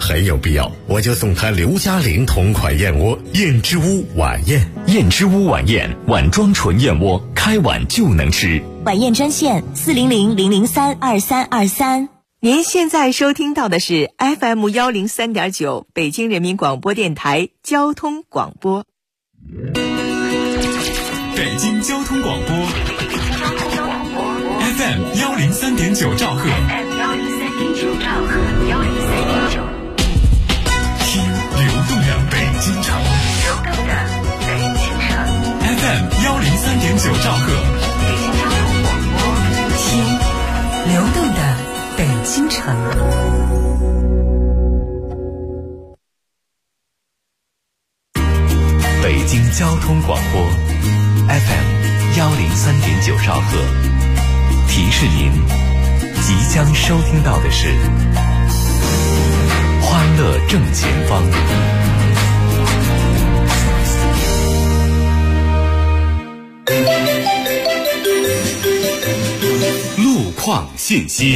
很有必要，我就送他刘嘉玲同款燕窝燕之屋晚宴。 燕之屋晚宴，碗装纯燕窝，开碗就能吃。 晚宴专线400-003-2323。 您现在收听到的是 FM103.9 北京人民广播电台交通广播。 北京交通广播 FM103.9 兆赫，听流动的北京城FM103.9 兆赫， 听流动的北京城。 北京交通广播 FM103.9 兆赫，提示您即将收听到的是欢乐正前方。路况信息。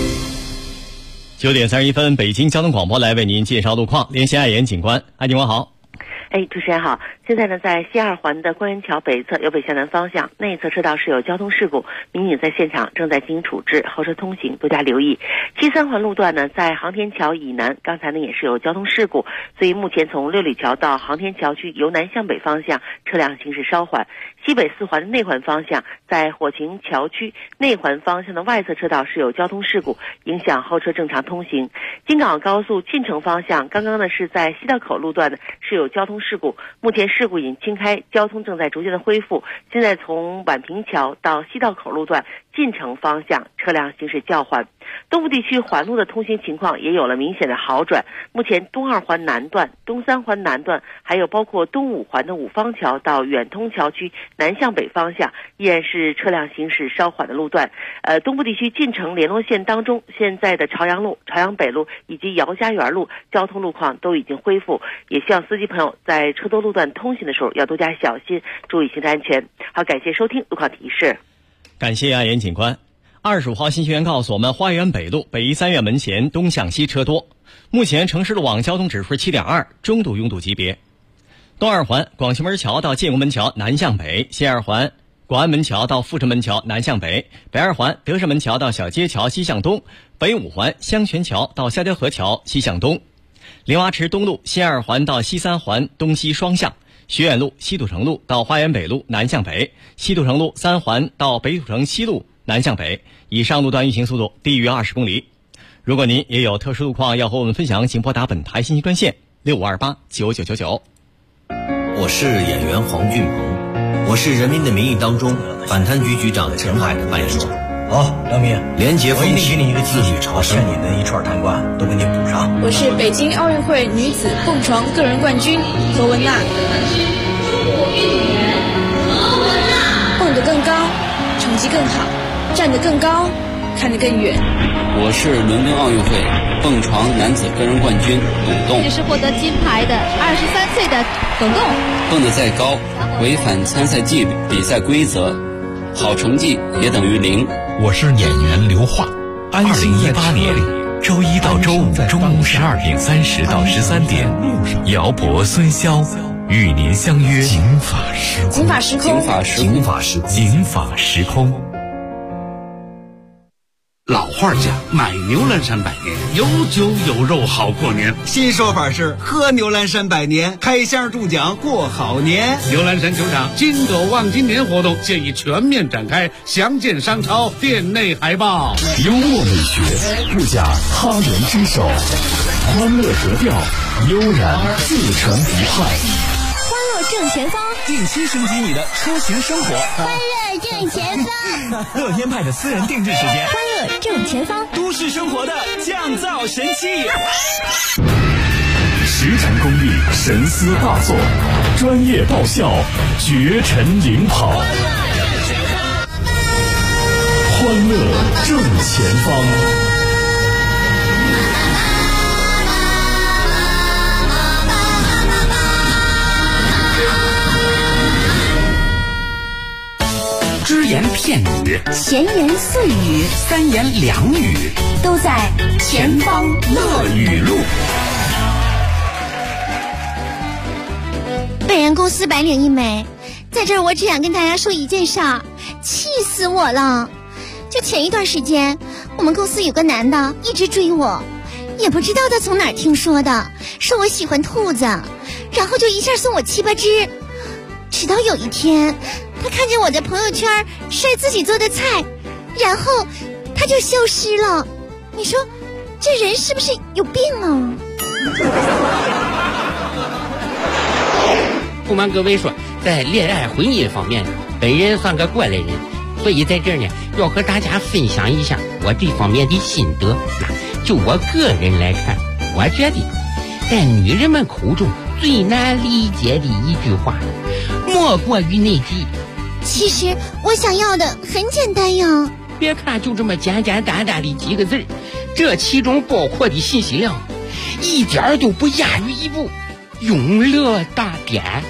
9点31分，北京交通广播来为您介绍路况。连线爱言警官，爱警官好。 主持人好。现在呢，在西二环的官园桥北侧由北向南方向内侧车道是有交通事故，民警在现场正在进行处置，后车通行多加留意。7-3环路段呢，在航天桥以南，刚才呢也是有交通事故，所以目前从六里桥到航天桥区由南向北方向车辆行驶稍缓。西北4环的内环方向，在火擎桥区内环方向的外侧车道是有交通事故，影响后车正常通行。京港澳高速进城方向，刚刚呢是在西道口路段呢是有交通事故，目前事故已经清开，交通正在逐渐的恢复。现在从宛平桥到西道口路段进城方向车辆行驶较缓。东部地区环路的通行情况也有了明显的好转，目前东2环南段、东3环南段，还有包括东5环的五方桥到远通桥区南向北方向依然是车辆行驶稍缓的路段。东部地区进城联络线当中，现在的朝阳路、朝阳北路以及姚家园路交通路况都已经恢复，也希望司机朋友在车多路段通行的时候要多加小心，注意行车安全。好，感谢收听路况提示。 感谢爱言警官。25号信息员告诉我们，花园北路北一三院门前东向西车多，目前城市路网交通指数 7.2， 中度拥堵级别。东2环广渠门桥到建国门桥南向北，西2环广安门桥到阜成门桥南向北，北2环德胜门桥到小街桥西向东，北5环香泉桥到下调河桥西向东。莲花池东路西2环到西3环东西双向，学院路西土城路到花园北路南向北，西土城路3环到北土城西路南向北，以上路段运行速度低于20公里。如果您也有特殊路况要和我们分享，请拨打本台信息专线6528999999。 我是演员黄俊鹏，我是《人民的名义》当中反贪局局长陈海的扮演者。 好，梁明， 廉洁风气， 我一定给你一个自律朝欠你的一串贪官都给你补上。 我是北京奥运会女子蹦床个人冠军何文娜。蹦得更高，成绩更好，站得更高，看得更远。 我是伦敦奥运会蹦床男子个人冠军董栋。 这是获得金牌的23岁的董栋。 蹦得再高，违反参赛纪律、比赛规则，好成绩也等于0。 我是演员刘化。2018年周一到周五中午12点30到13点，姚博、孙潇与您相约警法时空。 警法时空， 警法时空， 警法时空。 老话讲，买牛栏山百年，有酒有肉好过年。 新说法是喝牛栏山百年，开箱中奖过好年。 牛栏山球场金狗望金年活动现已全面展开，详见商超店内海报。 幽默美学，不假他人之手，欢乐格调，悠然自成一派。 欢乐正前方， 定期升级你的车型生活。 欢乐正前方， 乐天派的私人定制时间。 欢乐正前方， 都市生活的降噪神器。实诚公益，神思大作，专业爆笑，绝尘领跑。欢乐正前方。只言片语， 闲言碎语， 三言两语， 都在前方乐语录。 人工400领1枚。在这儿我只想跟大家说一件事儿，气死我了。就前一段时间，我们公司有个男的一直追我，也不知道他从哪儿听说的，说我喜欢兔子，然后就一下送我7、8只。直到有一天，他看见我在朋友圈晒自己做的菜，然后他就消失了。你说这人是不是有病啊？ 不瞒各位说，在恋爱婚姻方面，本人算个过来人，所以在这儿呢，要和大家分享一下我这方面的心得。就我个人来看，我觉得在女人们口中最难理解的一句话，莫过于那句： 其实我想要的很简单呀。 别看就这么简简单单的几个字，这其中包括的信息量一点都不亚于一部永乐大典。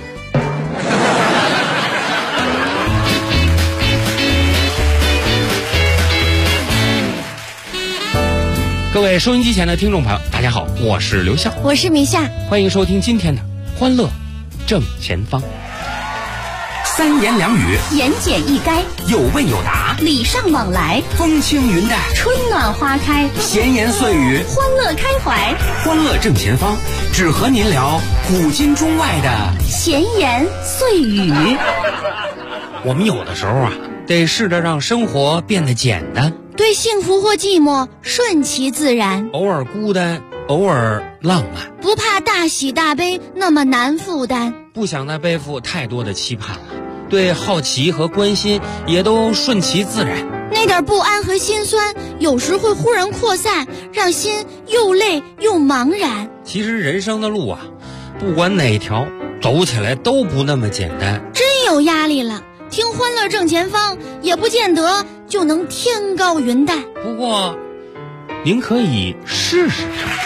各位收音机前的听众朋友，大家好，我是刘笑， 我是米夏， 欢迎收听今天的欢乐正前方。 3言2语， 言简意赅， 有问有答， 礼尚往来， 风轻云淡， 春暖花开， 闲言碎语， 欢乐开怀。 欢乐正前方，只和您聊古今中外的闲言碎语。 我们有的时候啊，得试着让生活变得简单， 对幸福或寂寞顺其自然， 偶尔孤单，偶尔浪漫， 不怕大喜大悲那么难负担， 不想再背负太多的期盼了，对好奇和关心也都顺其自然。 那点不安和心酸有时会忽然扩散，让心又累又茫然。 其实人生的路啊，不管哪条走起来都不那么简单， 真有压力了。听欢乐正前方也不见得就能天高云淡， 不过您可以试试。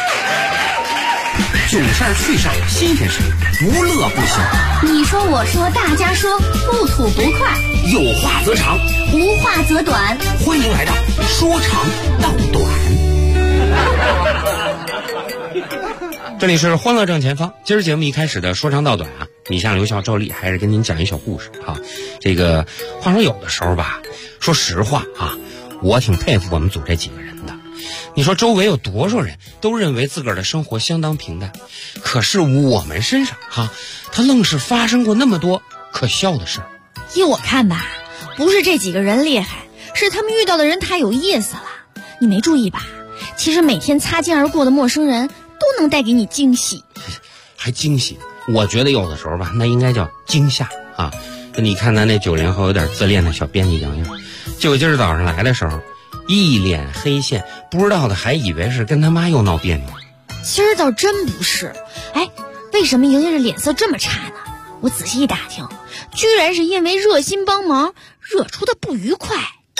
囧事儿趣事儿新鲜事，不乐不行。 你说我说大家说，不吐不快， 有话则长， 无话则短。 欢迎来到说长道短。 这里是欢乐正前方，今儿节目一开始的说长道短啊，米夏刘笑照例还是跟您讲一小故事啊。这个话说有的时候吧，说实话啊，我挺佩服我们组这几个人的。你说周围有多少人都认为自个儿的生活相当平淡，可是我们身上他愣是发生过那么多可笑的事。 依我看吧，不是这几个人厉害，是他们遇到的人太有意思了。你没注意吧？其实每天擦肩而过的陌生人都能带给你惊喜。 还惊喜？我觉得有的时候吧，那应该叫惊吓啊。你看咱那90后有点自恋的小编辑洋洋，就今儿早上来的时候一脸黑线，不知道的还以为是跟他妈又闹别扭。 今儿倒真不是。哎，为什么莹莹的脸色这么差呢？我仔细一打听，居然是因为热心帮忙惹出的不愉快。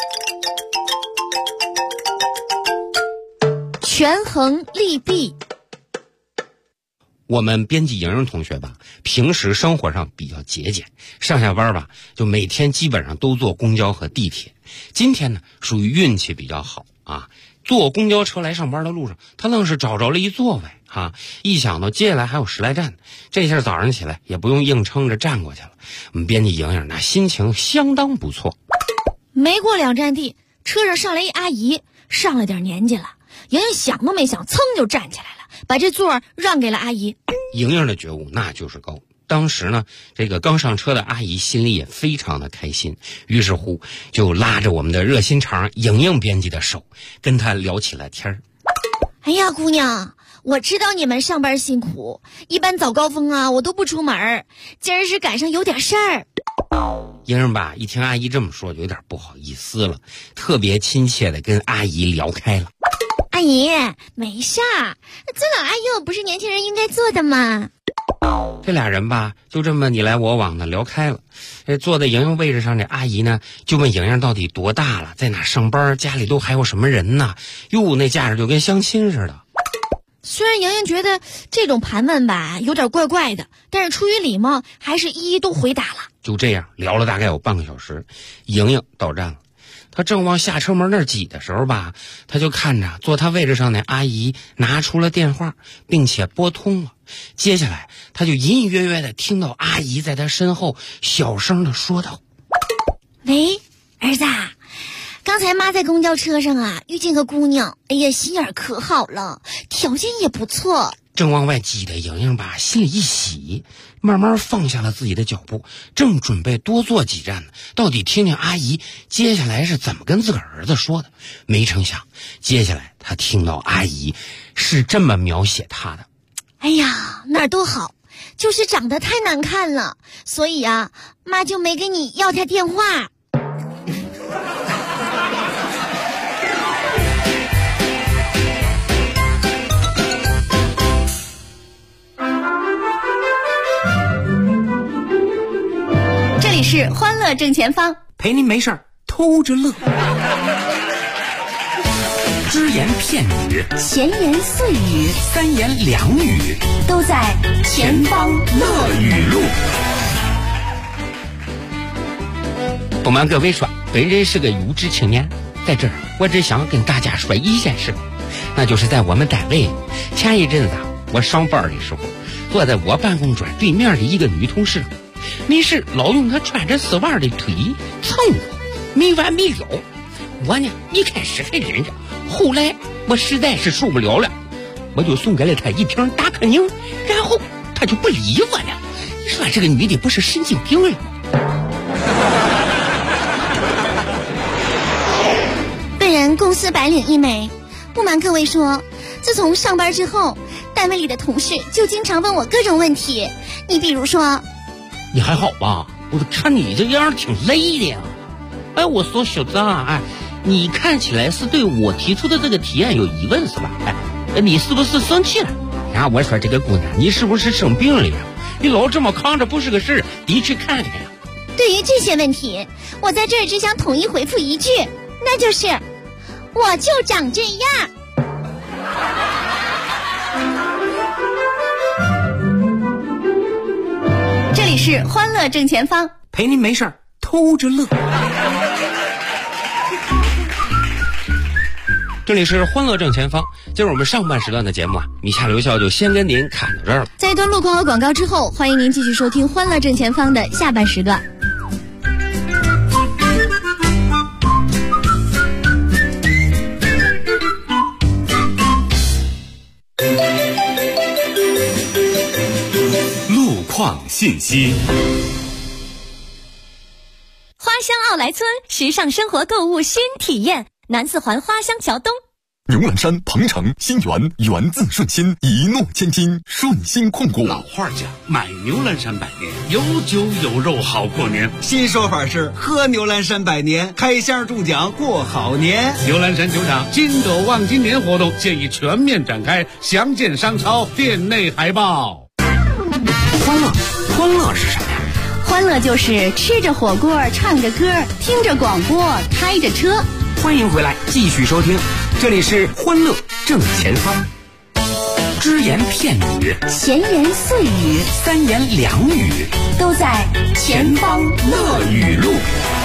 权衡利弊。 我们编辑莹莹同学吧，平时生活上比较节俭，上下班吧就每天基本上都坐公交和地铁。今天呢属于运气比较好啊，坐公交车来上班的路上，他愣是找着了一座位啊！一想到接下来还有10来站，这下早上起来也不用硬撑着站过去了。我们编辑莹莹那心情相当不错。 没过2站地，车上上来一阿姨，上了点年纪了。莹莹想都没想，噌就站起来了，把这座让给了阿姨。 莹莹的觉悟那就是高。当时呢，这个刚上车的阿姨心里也非常的开心，于是乎就拉着我们的热心肠莹莹编辑的手，跟她聊起了天儿。 哎呀，姑娘，我知道你们上班辛苦，一般早高峰啊我都不出门，今儿是赶上有点事儿。 莹莹吧一听阿姨这么说，有点不好意思了，特别亲切的跟阿姨聊开了。 阿姨，没事儿，尊老爱幼不是年轻人应该做的吗？ 这俩人吧就这么你来我往的聊开了。坐在莹莹位置上的阿姨呢，就问莹莹到底多大了，在哪上班，家里都还有什么人呢？哟，那架势就跟相亲似的。 虽然莹莹觉得这种盘问吧有点怪怪的，但是出于礼貌还是一一都回答了。 就这样聊了大概有半个小时，莹莹到站了。他正往下车门那儿挤的时候吧，他就看着坐他位置上的阿姨拿出了电话，并且拨通了。 接下来他就隐隐约约的听到阿姨在他身后小声的说道： 喂，儿子，刚才妈在公交车上啊遇见个姑娘，哎呀，心眼可好了，条件也不错。 正往外挤的莹莹吧，心里一喜，慢慢放下了自己的脚步，正准备多坐几站呢，到底听听阿姨接下来是怎么跟自个儿儿子说的。没成想，接下来他听到阿姨是这么描写他的： 哎呀，哪儿都好，就是长得太难看了，所以啊，妈就没给你要他电话。 这里是欢乐正前方， 陪您没事儿偷着乐。只言片语， 闲言碎语， 三言两语， 都在前方乐语录。 不瞒各位说，本人是个有志青年，在这儿我只想跟大家说一件事，那就是在我们单位前一阵子我上班的时候，坐在我办公桌对面的一个女同事，没事老用她穿着丝袜的腿蹭我，没完没了。我呢一开始还忍着，后来我实在是受不了了，我就送给了她一瓶达克宁，然后她就不理我了。你说这个女的不是神经病吗？ 本人公司白领一枚，不瞒各位说，自从上班之后，单位里的同事就经常问我各种问题。你比如说， 你还好吧？我看你这样挺累的呀。哎，我说小子啊，哎，你看起来是对我提出的这个提案有疑问是吧？哎，你是不是生气了？啊，我说这个姑娘，你是不是生病了呀？你老这么扛着不是个事儿，得去看看呀。 对于这些问题，我在这儿只想统一回复一句，那就是我就长这样。 这里是欢乐正前方， 陪您没事儿偷着乐。 这里是欢乐正前方，今儿我们上半时段的节目啊，米夏留校就先跟您看到这儿了。 在一段路况和广告之后，欢迎您继续收听欢乐正前方的下半时段。 路况信息。 花乡奥莱村时尚生活购物新体验，南四环花乡桥东。 牛栏山、鹏城、新源，源自顺心，一诺千金，顺心控股。 老话讲，买牛栏山百年，有酒有肉好过年。 新说法是喝牛栏山百年，开箱中奖过好年。 牛栏山酒厂金斗望今年活动现已全面展开，详见商超店内海报。 欢乐是什么呀？ 欢乐就是吃着火锅，唱着歌，听着广播，开着车。 欢迎回来，继续收听，这里是欢乐正前方。只言片语， 闲言碎语， 三言两语， 都在前方乐语录。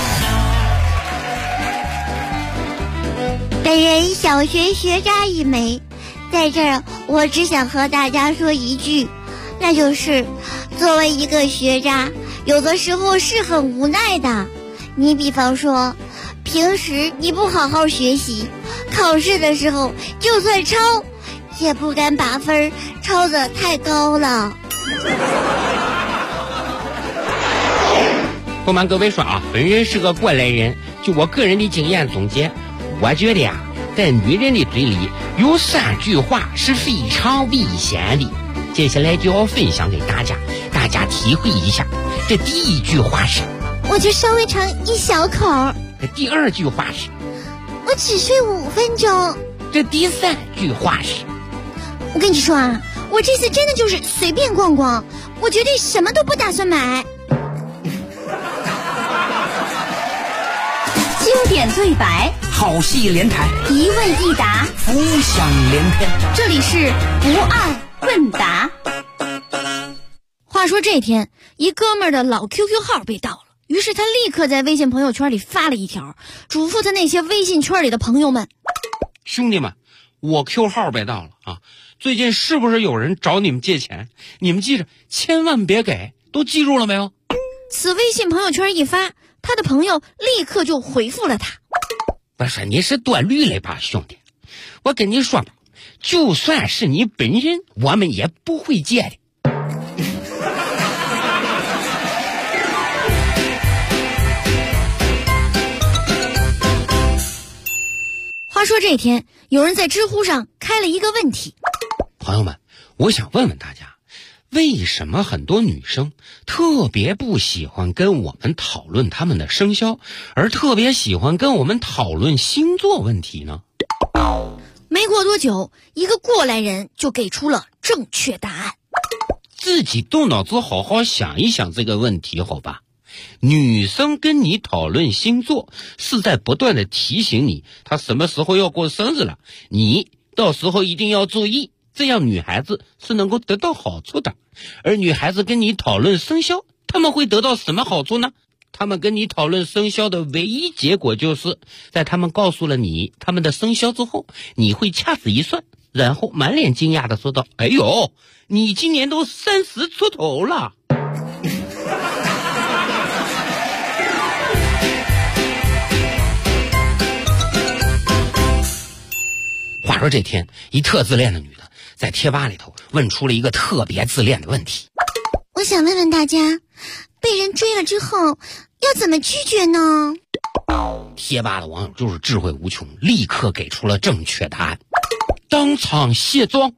本人小学学渣一枚，在这儿我只想和大家说一句，那就是作为一个学渣，有的时候是很无奈的。你比方说，平时你不好好学习，考试的时候就算抄，也不敢把分抄得太高了。 不瞒各位说啊，本人是个过来人，就我个人的经验总结，我觉得呀，在女人的嘴里有3句话是非常危险的。接下来就要分享给大家，大家体会一下。这第1句话是， 我就稍微尝一小口。 这第2句话是， 我只睡5分钟。 这第3句话是， 我跟你说啊，我这次真的就是随便逛逛，我绝对什么都不打算买。 经典对白， 好戏连台， 一问一答， 浮想联翩。 这里是不二问答。 话说这天，一哥们儿的老 QQ 号被盗了，于是他立刻在微信朋友圈里发了一条，嘱咐他那些微信圈里的朋友们： 兄弟们，我 Q 号被盗了啊！ 最近是不是有人找你们借钱？你们记着，千万别给，都记住了没有？ 此微信朋友圈一发，他的朋友立刻就回复了他。 不是，你是多虑了吧，兄弟？我跟你说吧，就算是你本人，我们也不会借的。 话说这天，有人在知乎上开了一个问题。 朋友们，我想问问大家，为什么很多女生特别不喜欢跟我们讨论她们的生肖，而特别喜欢跟我们讨论星座问题呢？ 没过多久，一个过来人就给出了正确答案。 自己动脑子好好想一想这个问题好吧。女生跟你讨论星座是在不断的提醒你她什么时候要过生日了，你到时候一定要注意，这样女孩子是能够得到好处的。而女孩子跟你讨论生肖，她们会得到什么好处呢？她们跟你讨论生肖的唯一结果就是在她们告诉了你她们的生肖之后，你会掐指一算，然后满脸惊讶的说道：哎呦，你今年都30出头了。话说这天，一特自恋的女的在贴吧里头问出了一个特别自恋的问题。 我想问问大家，被人追了之后要怎么拒绝呢？ 贴吧的网友就是智慧无穷，立刻给出了正确答案：当场卸妆。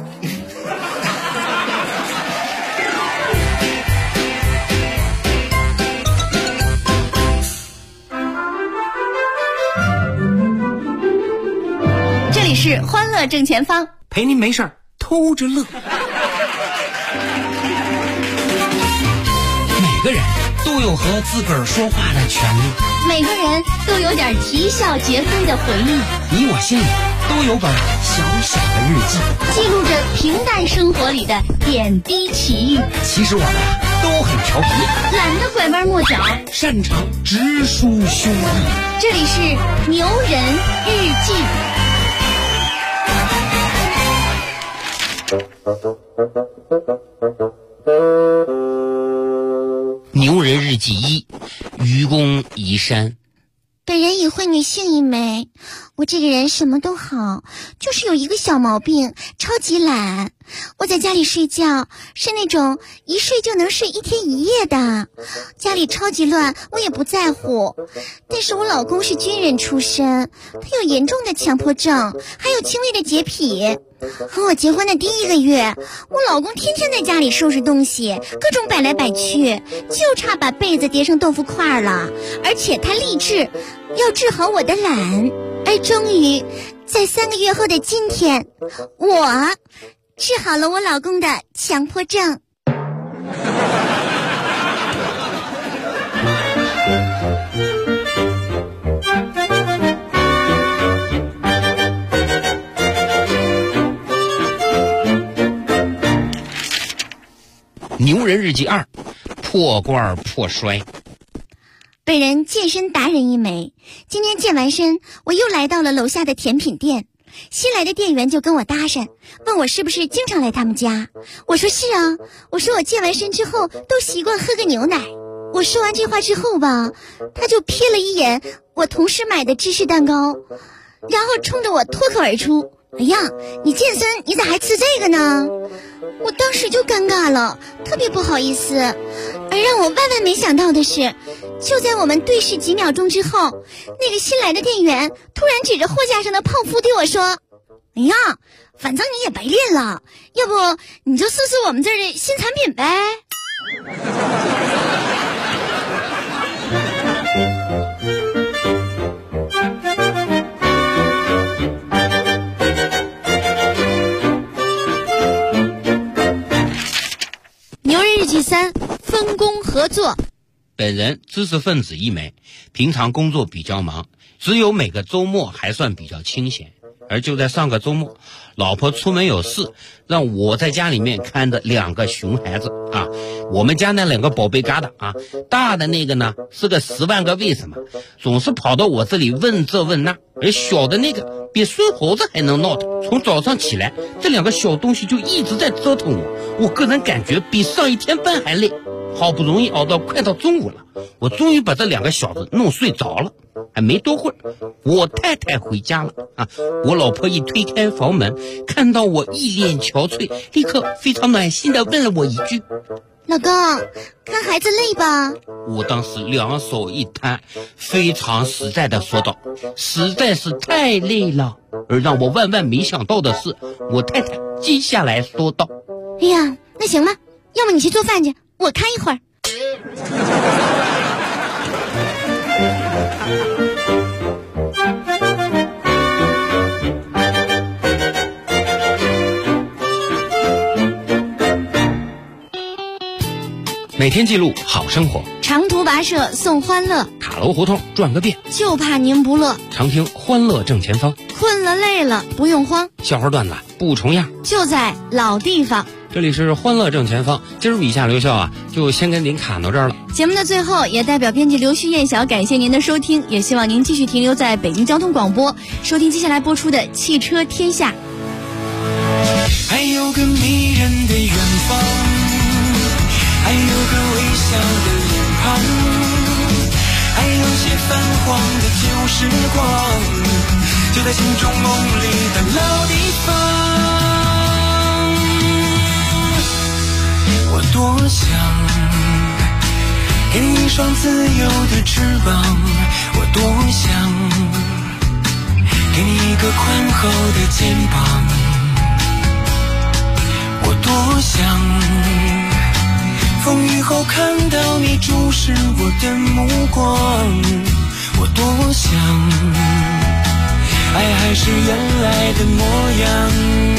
这里是欢乐正前方， 陪您没事儿偷着乐。每个人都有和自个儿说话的权利， 每个人都有点啼笑皆非的回忆。 你我心里都有本小小的日记， 记录着平淡生活里的点滴奇遇。 其实我们都很调皮， 懒得拐弯抹角， 擅长直抒胸臆。 这里是牛人日记。 牛人日记1，愚公移山。 本人已婚，女性一枚。我这个人什么都好，就是有一个小毛病，超级懒。我在家里睡觉是那种一睡就能睡1天1夜的，家里超级乱我也不在乎。但是我老公是军人出身，他有严重的强迫症，还有轻微的洁癖。和我结婚的第1个月，我老公天天在家里收拾东西，各种摆来摆去，就差把被子叠成豆腐块了。而且他立志要治好我的懒，而终于在3个月后的今天，我治好了我老公的强迫症。 牛人日记2，破罐破摔。 本人健身达人一枚，今天健完身，我又来到了楼下的甜品店。新来的店员就跟我搭讪，问我是不是经常来他们家。我说是啊，我说我健完身之后都习惯喝个牛奶。我说完这话之后吧，他就瞥了一眼我同事买的芝士蛋糕，然后冲着我脱口而出：哎呀，你健身你咋还吃这个呢？我当时就尴尬了，特别不好意思。而让我万万没想到的是，就在我们对视几秒钟之后，那个新来的店员突然指着货架上的泡芙对我说：哎呀，反正你也白练了，要不你就试试我们这儿的新产品呗。牛人日记3，分工合作。 本人知识分子一枚，平常工作比较忙，只有每个周末还算比较清闲。 而就在上个周末，老婆出门有事，让我在家里面看着2个熊孩子啊。我们家那2个宝贝疙瘩啊，大的那个呢是个10万个为什么，总是跑到我这里问这问那，而小的那个比孙猴子还能闹腾。从早上起来，这2个小东西就一直在折腾我个人感觉比上一天班还累。好不容易熬到快到中午了，我终于把这2个小子弄睡着了。还没多会儿，我太太回家了啊！我老婆一推开房门，看到我一脸憔悴，立刻非常暖心地问了我一句：“ 老公，看孩子累吧？” 我当时2手一摊，非常实在地说道：“实在是太累了。”而让我万万没想到的是，我太太接下来说道：“ 哎呀，那行吧，要么你去做饭去，我看一会儿。” 每天记录好生活， 长途跋涉送欢乐， 塔楼胡同转个遍， 就怕您不乐。 常听欢乐正前方， 困了累了不用慌， 笑话段子不重样， 就在老地方。 这里是欢乐正前方，今儿以下留校啊，就先跟您侃到这儿了。 节目的最后，也代表编辑刘旭燕小感谢您的收听，也希望您继续停留在北京交通广播，收听接下来播出的《汽车天下》。 还有个迷人的远方，还有个微笑的脸庞，还有些泛黄的旧时光，就在心中梦里的老地方。我多想给你一双自由的翅膀，我多想给你一个宽厚的肩膀，我多想风雨后看到你注视我的目光，我多想爱还是原来的模样，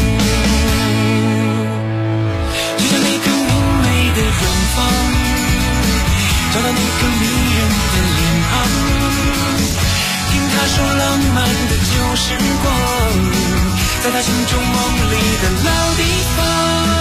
就像那个明媚的远方，找到那个迷人的脸庞，听他说浪漫的旧时光，在他心中梦里的老地方。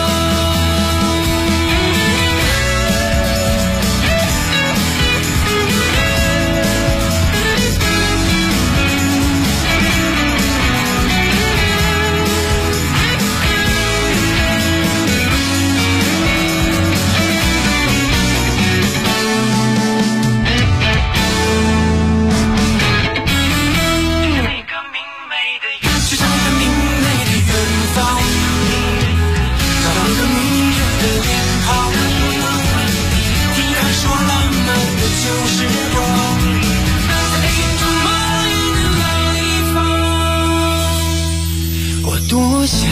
多想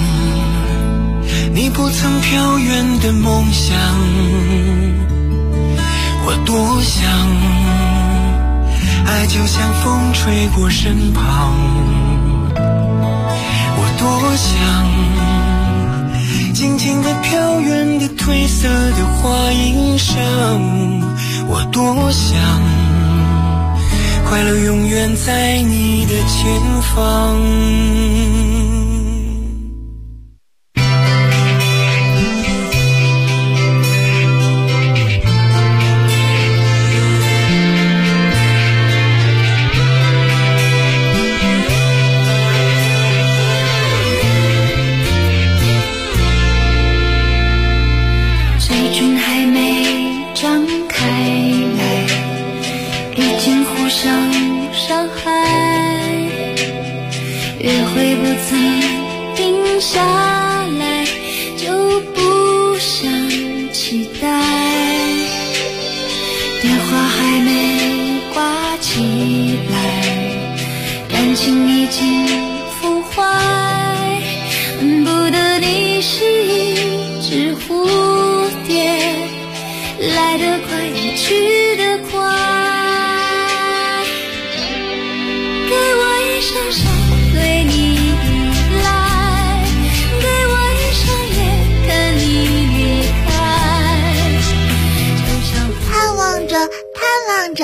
你不曾飘远的梦想，我多想爱就像风吹过身旁，我多想静静地飘远的褪色的花衣裳，我多想快乐永远在你的前方。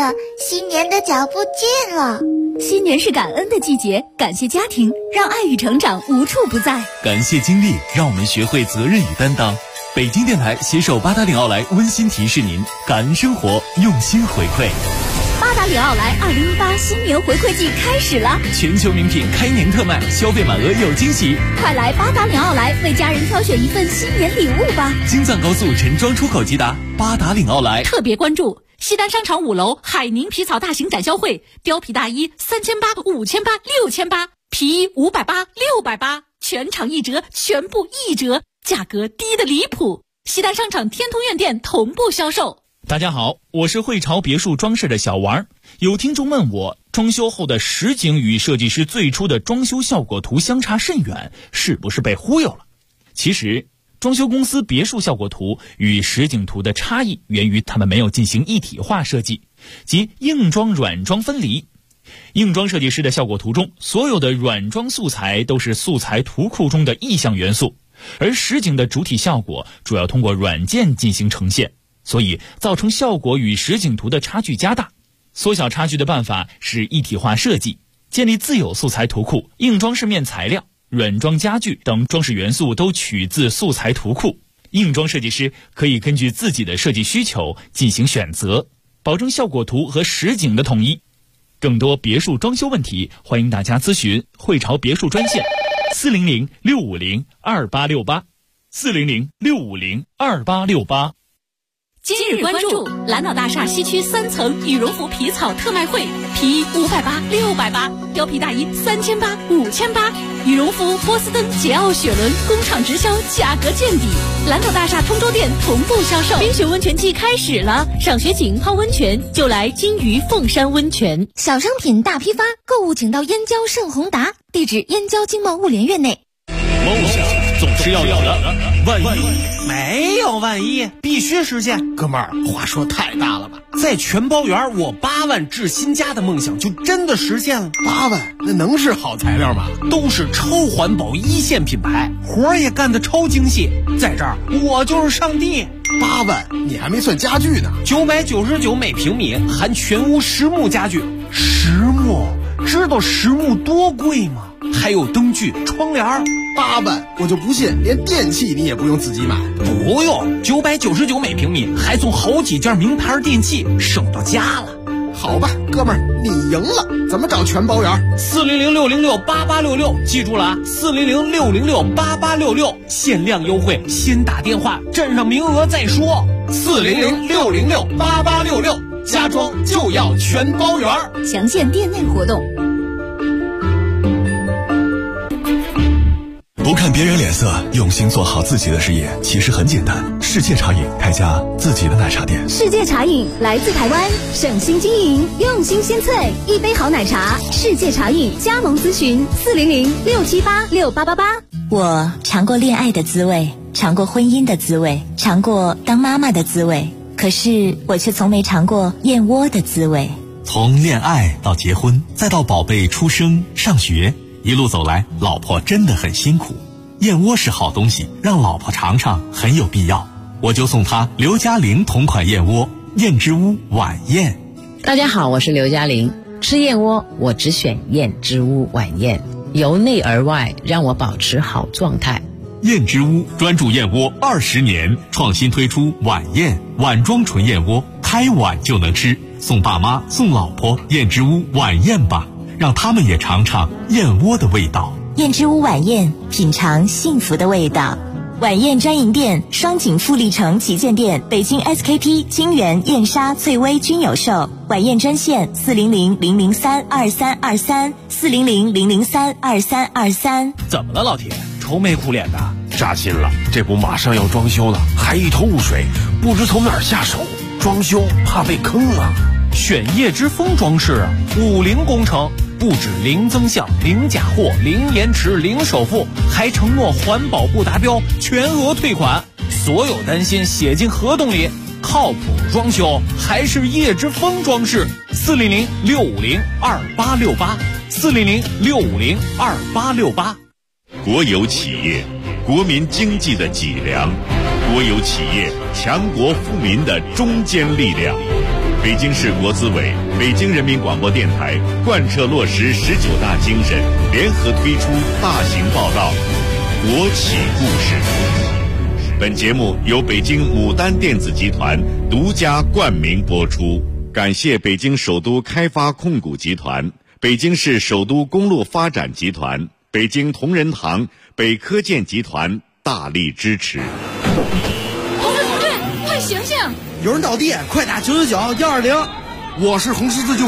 着新年的脚步近了。 新年是感恩的季节，感谢家庭，让爱与成长无处不在； 感谢经历，让我们学会责任与担当。北京电台携手八达岭奥莱温馨提示您：感恩生活，用心回馈。 八达岭奥莱2018新年回馈季开始了， 全球名品开年特卖，消费满额有惊喜。 快来八达岭奥莱为家人挑选一份新年礼物吧！ 京藏高速陈庄出口即达，八达岭奥莱特别关注西单商场5楼海宁皮草大型展销会，貂皮大衣3800、5800、6800，皮衣580、680，全场1折，全部1折，价格低得离谱。西单商场天通苑店同步销售。 大家好，我是汇潮别墅装饰的小王。有听众问我，装修后的实景与设计师最初的装修效果图相差甚远，是不是被忽悠了？其实装修公司别墅效果图与实景图的差异源于他们没有进行一体化设计，即硬装软装分离。硬装设计师的效果图中，所有的软装素材都是素材图库中的意象元素，而实景的主体效果主要通过软件进行呈现，所以造成效果与实景图的差距加大。缩小差距的办法是一体化设计，建立自有素材图库，硬装饰面材料、软装家具等装饰元素都取自素材图库。硬装设计师可以根据自己的设计需求进行选择，保证效果图和实景的统一。更多别墅装修问题，欢迎大家咨询汇潮别墅专线400-650-2868 400-650-2868。 今日关注蓝岛大厦西区3层羽绒服皮草特卖会，皮衣580、680，貂皮大衣3800、5800，羽绒服波司登、捷奥雪伦工厂直销，价格见底。蓝岛大厦通州店同步销售。冰雪温泉季开始了，赏雪景泡温泉就来金鱼凤山温泉。 小商品大批发，购物请到燕郊盛宏达，地址燕郊经贸物联院内。 梦想总是要有的，万一没有万一，必须实现。哥们儿，话说太大了吧？在全包园，我8万置新家的梦想就真的实现了。 8万，那能是好材料吗？ 都是超环保1线品牌，活儿也干得超精细。在这儿，我就是上帝。 8万，你还没算家具呢。 999每平米，含全屋实木家具。实木，知道实木多贵吗？还有灯具、窗帘。 8万，我就不信连电器你也不用自己买。 不用，999每平米，还送好几件名牌电器，省到家了。 好吧，哥们儿，你赢了。怎么找全包园 ？400-606-8866，记住了啊！400-606-8866，限量优惠，先打电话，占上名额再说。400-606-8866，家装就要全包园。 详见店内活动。 不看别人脸色，用心做好自己的事业，其实很简单。世界茶饮开家自己的奶茶店。 世界茶饮来自台湾，省心经营，用心鲜萃，一杯好奶茶。世界茶饮加盟咨询400-678-6888。 我尝过恋爱的滋味，尝过婚姻的滋味，尝过当妈妈的滋味，可是我却从没尝过燕窝的滋味。 从恋爱到结婚，再到宝贝出生上学，一路走来，老婆真的很辛苦。燕窝是好东西，让老婆尝尝很有必要。我就送她刘嘉玲同款燕窝，燕之屋晚宴。 大家好，我是刘嘉玲。吃燕窝，我只选燕之屋晚宴，由内而外让我保持好状态。 燕之屋专注燕窝20年，创新推出晚宴碗装纯燕窝，开碗就能吃。送爸妈送老婆燕之屋晚宴吧，让他们也尝尝燕窝的味道。 燕之屋晚宴，品尝幸福的味道。晚宴专营店：双井富力城旗舰店、北京 SKP、金源、燕莎、翠微均有售。晚宴专线400-003-2323 400-003-2323。 怎么了，老铁？愁眉苦脸的？ 扎心了，这不马上要装修了，还一头雾水，不知从哪儿下手。装修怕被坑了。 选叶之峰装饰，50工程，不止零增项、零假货、零延迟、零首付，还承诺环保不达标全额退款。所有担心写进合同里，靠谱装修还是叶之峰装饰。400-650-2868 400-650-2868。 国有企业，国民经济的脊梁；国有企业，强国富民的中坚力量。 北京市国资委、北京人民广播电台贯彻落实19大精神，联合推出大型报道《国企故事》。本节目由北京牡丹电子集团独家冠名播出，感谢北京首都开发控股集团、北京市首都公路发展集团、北京同仁堂、北科建集团大力支持。 同志，快醒醒！ 有人倒地，快打999-120。 我是红十字救